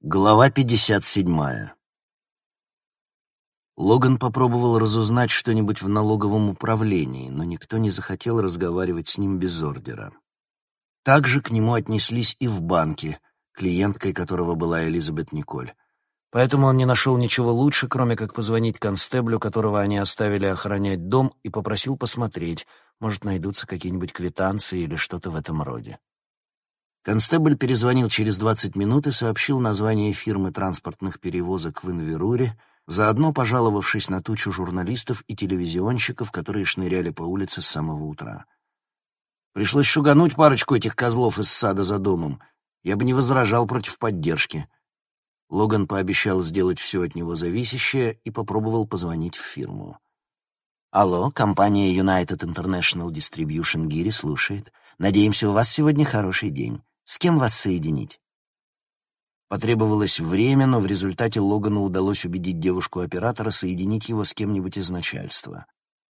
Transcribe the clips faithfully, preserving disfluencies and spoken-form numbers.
Глава пятьдесят седьмая. Логан попробовал разузнать что-нибудь в налоговом управлении, но никто не захотел разговаривать с ним без ордера. Также к нему отнеслись и в банке, клиенткой которого была Элизабет Николь. Поэтому он не нашел ничего лучше, кроме как позвонить констеблю, которого они оставили охранять дом, и попросил посмотреть, может, найдутся какие-нибудь квитанции или что-то в этом роде. Констебль перезвонил через двадцать минут и сообщил название фирмы транспортных перевозок в Инверуре, заодно пожаловавшись на тучу журналистов и телевизионщиков, которые шныряли по улице с самого утра. Пришлось шугануть парочку этих козлов из сада за домом. Я бы не возражал против поддержки. Логан пообещал сделать все от него зависящее и попробовал позвонить в фирму. «Алло, компания United International Distribution Гири слушает. Надеемся, у вас сегодня хороший день. С кем вас соединить?» Потребовалось время, но в результате Логану удалось убедить девушку-оператора соединить его с кем-нибудь из начальства.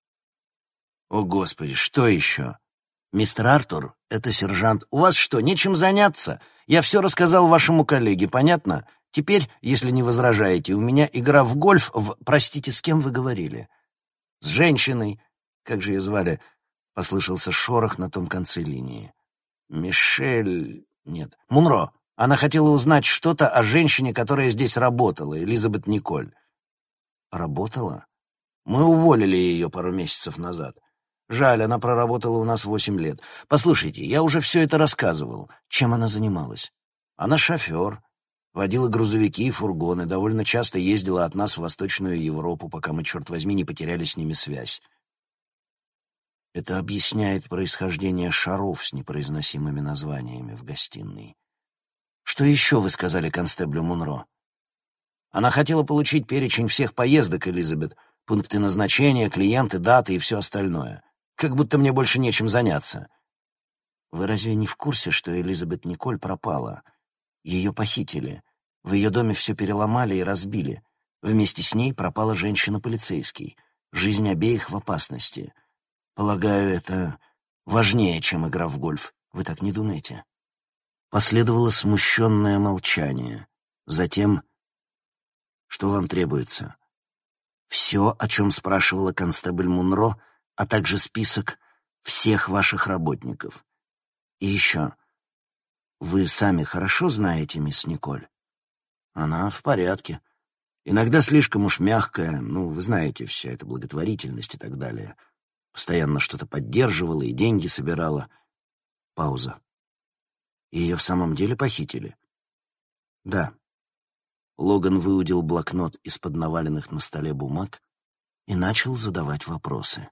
«О, Господи, что еще?» «Мистер Артур, это сержант. У вас что, нечем заняться? Я все рассказал вашему коллеге, понятно? Теперь, если не возражаете, у меня игра в гольф в... Простите, с кем вы говорили?» «С женщиной. Как же ее звали?» Послышался шорох на том конце линии. «Мишель... Нет, Мунро. Она хотела узнать что-то о женщине, которая здесь работала, Элизабет Николь». «Работала? Мы уволили ее пару месяцев назад. Жаль, она проработала у нас восемь лет. Послушайте, я уже все это рассказывал. Чем она занималась? Она шофер. Водила грузовики и фургоны, довольно часто ездила от нас в Восточную Европу, пока мы, черт возьми, не потеряли с ними связь. Это объясняет происхождение шаров с непроизносимыми названиями в гостиной. Что еще вы сказали констеблю Мунро? Она хотела получить перечень всех поездок, Элизабет, пункты назначения, клиенты, даты и все остальное. Как будто мне больше нечем заняться. Вы разве не в курсе, что Элизабет Николь пропала? Ее похитили. В ее доме все переломали и разбили. Вместе с ней пропала женщина-полицейский. Жизнь обеих в опасности. Полагаю, это важнее, чем игра в гольф. Вы так не думаете?» Последовало смущенное молчание. Затем... «Что вам требуется?» «Все, о чем спрашивала констебль Мунро, а также список всех ваших работников. И еще... Вы сами хорошо знаете мисс Николь?» «Она в порядке. Иногда слишком уж мягкая, ну, вы знаете, вся эта благотворительность и так далее. Постоянно что-то поддерживала и деньги собирала». Пауза. «Ее в самом деле похитили?» «Да». Логан выудил блокнот из-под наваленных на столе бумаг и начал задавать вопросы.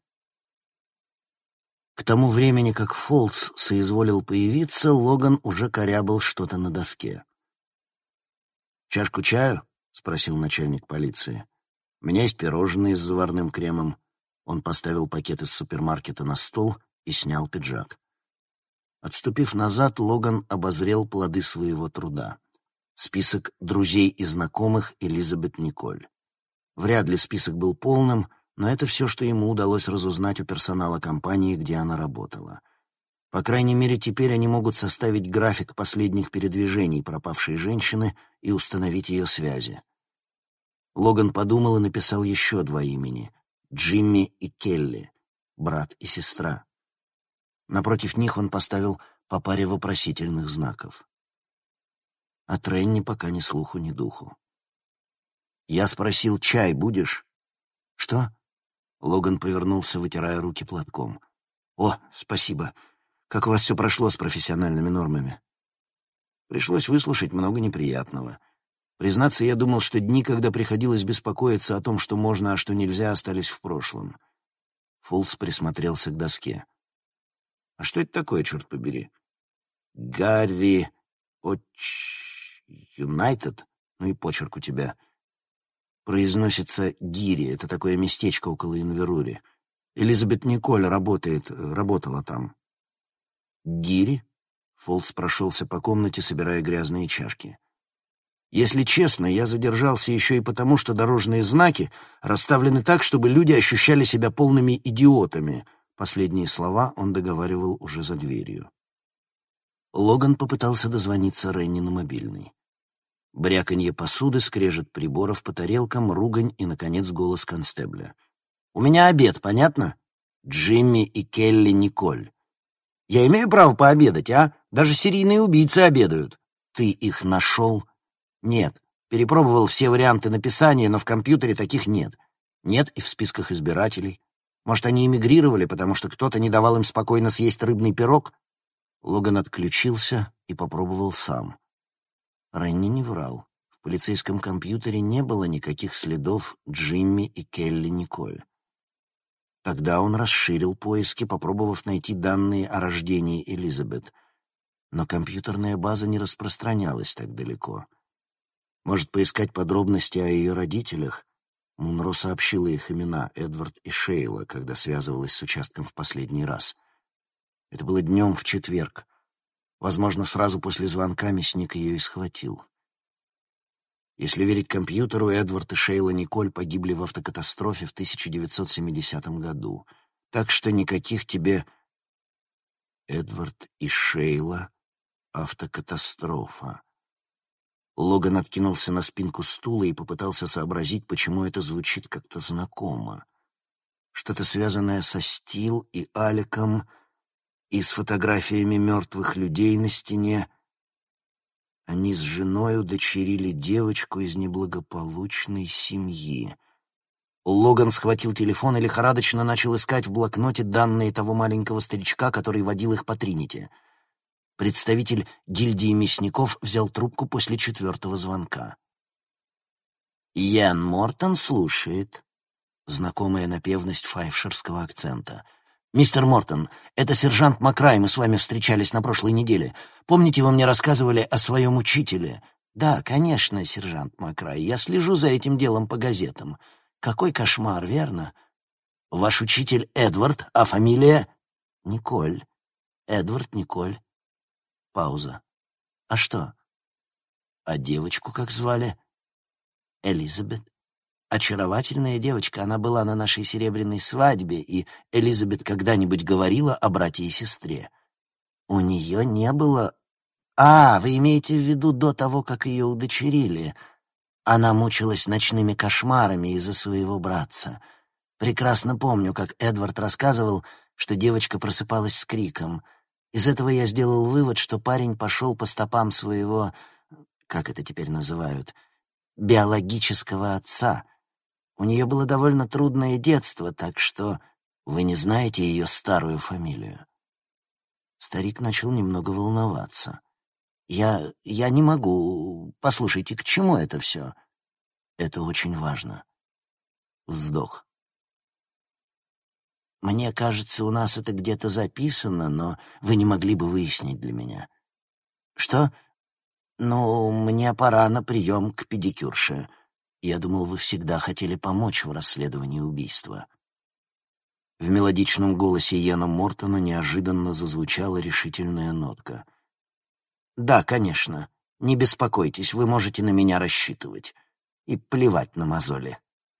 К тому времени, как Фолтс соизволил появиться, Логан уже корябал что-то на доске. «Чашку чаю?» — спросил начальник полиции. «У меня есть пирожные с заварным кремом». Он поставил пакет из супермаркета на стол и снял пиджак. Отступив назад, Логан обозрел плоды своего труда. Список друзей и знакомых Элизабет Николь. Вряд ли список был полным, но это все, что ему удалось разузнать у персонала компании, где она работала. По крайней мере, теперь они могут составить график последних передвижений пропавшей женщины и установить ее связи. Логан подумал и написал еще два имени — Джимми и Келли, брат и сестра. Напротив них он поставил по паре вопросительных знаков. От Ренни пока ни слуху, ни духу. Я спросил: «Чай будешь?» «Что?» Логан повернулся, вытирая руки платком. «О, спасибо. Как у вас все прошло с профессиональными нормами?» Пришлось выслушать много неприятного. Признаться, я думал, что дни, когда приходилось беспокоиться о том, что можно, а что нельзя, остались в прошлом. Фолтс присмотрелся к доске. «А что это такое, черт побери?» «Гарри Оч... Юнайтед? Ну и почерк у тебя». Произносится Гири, это такое местечко около Инверури. Элизабет Николь работает, работала там. «Гири?» Фолтс прошелся по комнате, собирая грязные чашки. «Если честно, я задержался еще и потому, что дорожные знаки расставлены так, чтобы люди ощущали себя полными идиотами». Последние слова он договаривал уже за дверью. Логан попытался дозвониться Ренни на мобильный. Бряканье посуды, скрежет приборов по тарелкам, ругань и, наконец, голос констебля. «У меня обед, понятно? Джимми и Келли Николь. Я имею право пообедать, а? Даже серийные убийцы обедают. Ты их нашел?» «Нет. Перепробовал все варианты написания, но в компьютере таких нет. Нет и в списках избирателей. Может, они эмигрировали, потому что кто-то не давал им спокойно съесть рыбный пирог?» Логан отключился и попробовал сам. Ренни не врал. В полицейском компьютере не было никаких следов Джимми и Келли Николь. Тогда он расширил поиски, попробовав найти данные о рождении Элизабет. Но компьютерная база не распространялась так далеко. Может, поискать подробности о ее родителях? Мунро сообщила их имена, Эдвард и Шейла, когда связывалась с участком в последний раз. Это было днем в четверг. Возможно, сразу после звонка мясник ее и схватил. Если верить компьютеру, Эдвард и Шейла Николь погибли в автокатастрофе в тысяча девятьсот семидесятом году. Так что никаких тебе... Эдвард и Шейла... Автокатастрофа. Логан откинулся на спинку стула и попытался сообразить, почему это звучит как-то знакомо. Что-то связанное со Стил и Аликом и с фотографиями мертвых людей на стене. Они с женой удочерили девочку из неблагополучной семьи. Логан схватил телефон и лихорадочно начал искать в блокноте данные того маленького старичка, который водил их по Тринити. Представитель гильдии мясников взял трубку после четвертого звонка. «Ян Мортон слушает», — знакомая напевность файвширского акцента. «Мистер Мортон, это сержант Макрай, мы с вами встречались на прошлой неделе. Помните, вы мне рассказывали о своем учителе?» «Да, конечно, сержант Макрай, я слежу за этим делом по газетам. Какой кошмар, верно?» «Ваш учитель Эдвард, а фамилия?» «Николь. Эдвард Николь». Пауза. «А что?» «А девочку как звали?» «Элизабет. Очаровательная девочка, она была на нашей серебряной свадьбе, и Элизабет когда-нибудь говорила о брате и сестре. У нее не было... А, вы имеете в виду до того, как ее удочерили? Она мучилась ночными кошмарами из-за своего братца. Прекрасно помню, как Эдвард рассказывал, что девочка просыпалась с криком. Из этого я сделал вывод, что парень пошел по стопам своего... Как это теперь называют? Биологического отца. У нее было довольно трудное детство, так что вы не знаете ее старую фамилию». Старик начал немного волноваться. «Я... я не могу... Послушайте, к чему это все?» «Это очень важно». Вздох. «Мне кажется, у нас это где-то записано, но вы не могли бы выяснить для меня». «Что? Ну, мне пора на прием к педикюрше. Я думал, вы всегда хотели помочь в расследовании убийства». В мелодичном голосе Йена Мортона неожиданно зазвучала решительная нотка. «Да, конечно. Не беспокойтесь, вы можете на меня рассчитывать. И плевать на мозоли».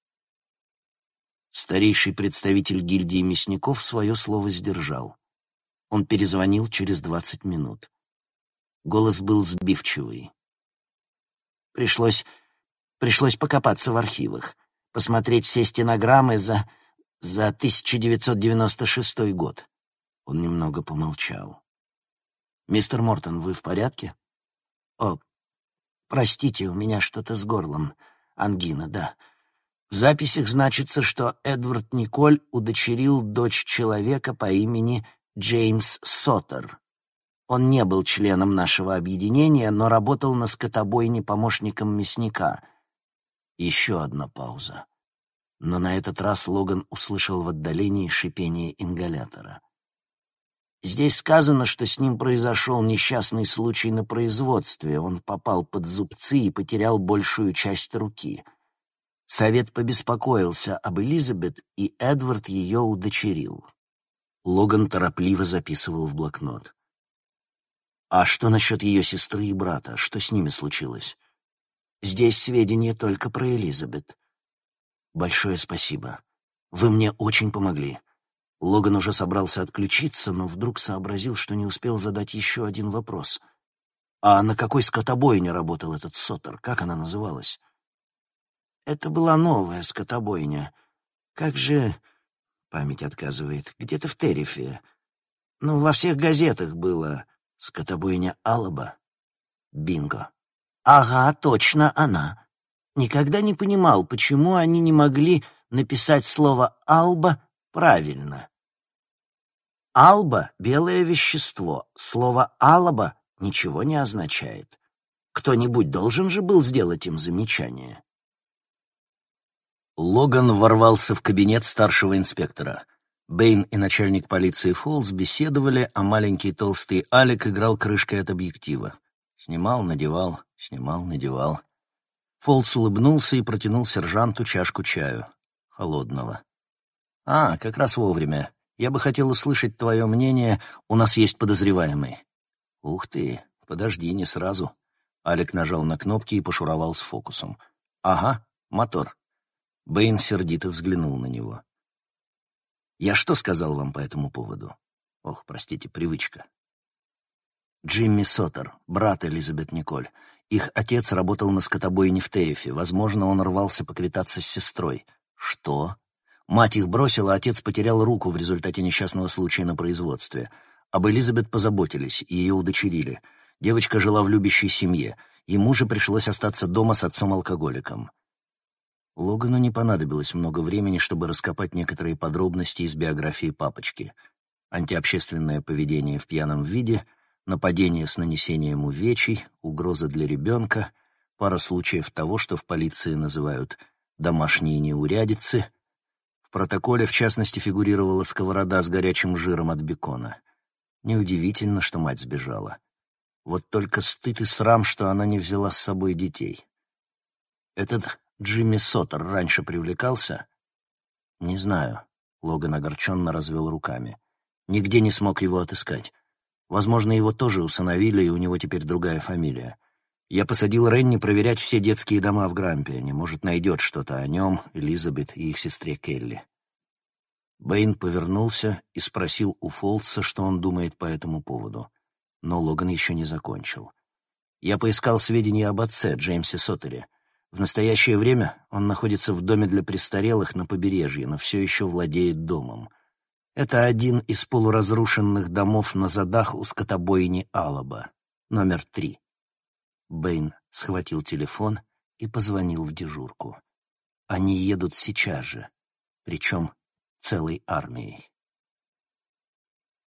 Старейший представитель гильдии мясников свое слово сдержал. Он перезвонил через двадцать минут. Голос был сбивчивый. Пришлось... пришлось покопаться в архивах, посмотреть все стенограммы за... за тысяча девятьсот девяносто шестой год. Он немного помолчал. «Мистер Мортон, вы в порядке?» «О, простите, у меня что-то с горлом. Ангина, да. В записях значится, что Эдвард Николь удочерил дочь человека по имени Джеймс Соттер. Он не был членом нашего объединения, но работал на скотобойне помощником мясника». Еще одна пауза. Но на этот раз Логан услышал в отдалении шипение ингалятора. «Здесь сказано, что с ним произошел несчастный случай на производстве. Он попал под зубцы и потерял большую часть руки. Совет побеспокоился об Элизабет, и Эдвард ее удочерил». Логан торопливо записывал в блокнот. «А что насчет ее сестры и брата? Что с ними случилось?» «Здесь сведения только про Элизабет». «Большое спасибо. Вы мне очень помогли». Логан уже собрался отключиться, но вдруг сообразил, что не успел задать еще один вопрос. А на какой скотобойне работал этот Соттер? Как она называлась? Это была новая скотобойня. Как же... Память отказывает. Где-то в Террифе. Ну, во всех газетах было. Скотобойня Алаба. Бинго. Ага, точно она. Никогда не понимал, почему они не могли написать слово «алба» правильно. Алба — белое вещество. Слово «алаба» ничего не означает. Кто-нибудь должен же был сделать им замечание. Логан ворвался в кабинет старшего инспектора. Бэйн и начальник полиции Фолс беседовали, а маленький толстый Алек играл крышкой от объектива. Снимал, надевал, снимал, надевал. Фолс улыбнулся и протянул сержанту чашку чаю. Холодного. «А, как раз вовремя. Я бы хотел услышать твое мнение. У нас есть подозреваемый». «Ух ты, подожди, не сразу». Алек нажал на кнопки и пошуровал с фокусом. «Ага, мотор». Бэйн сердито взглянул на него. «Я что сказал вам по этому поводу?» «Ох, простите, привычка». Джимми Соттер, брат Элизабет Николь. Их отец работал на скотобойне в Террифе. Возможно, он рвался поквитаться с сестрой. Что? Мать их бросила, а отец потерял руку в результате несчастного случая на производстве. Об Элизабет позаботились, и ее удочерили. Девочка жила в любящей семье. Ему же пришлось остаться дома с отцом-алкоголиком. Логану не понадобилось много времени, чтобы раскопать некоторые подробности из биографии папочки. Антиобщественное поведение в пьяном виде, нападение с нанесением увечий, угроза для ребенка, пара случаев того, что в полиции называют «домашние неурядицы». В протоколе, в частности, фигурировала сковорода с горячим жиром от бекона. Неудивительно, что мать сбежала. Вот только стыд и срам, что она не взяла с собой детей. Этот Джимми Соттер раньше привлекался? Не знаю. Логан огорченно развел руками. Нигде не смог его отыскать. Возможно, его тоже усыновили, и у него теперь другая фамилия. Я посадил Ренни проверять все детские дома в Грампиане. Может, найдет что-то о нем, Элизабет и их сестре Келли. Бэйн повернулся и спросил у Фолтса, что он думает по этому поводу. Но Логан еще не закончил. Я поискал сведения об отце, Джеймсе Соттере. В настоящее время он находится в доме для престарелых на побережье, но все еще владеет домом. Это один из полуразрушенных домов на задах у скотобойни Алаба, номер три. Бэйн схватил телефон и позвонил в дежурку. Они едут сейчас же, причем целой армией.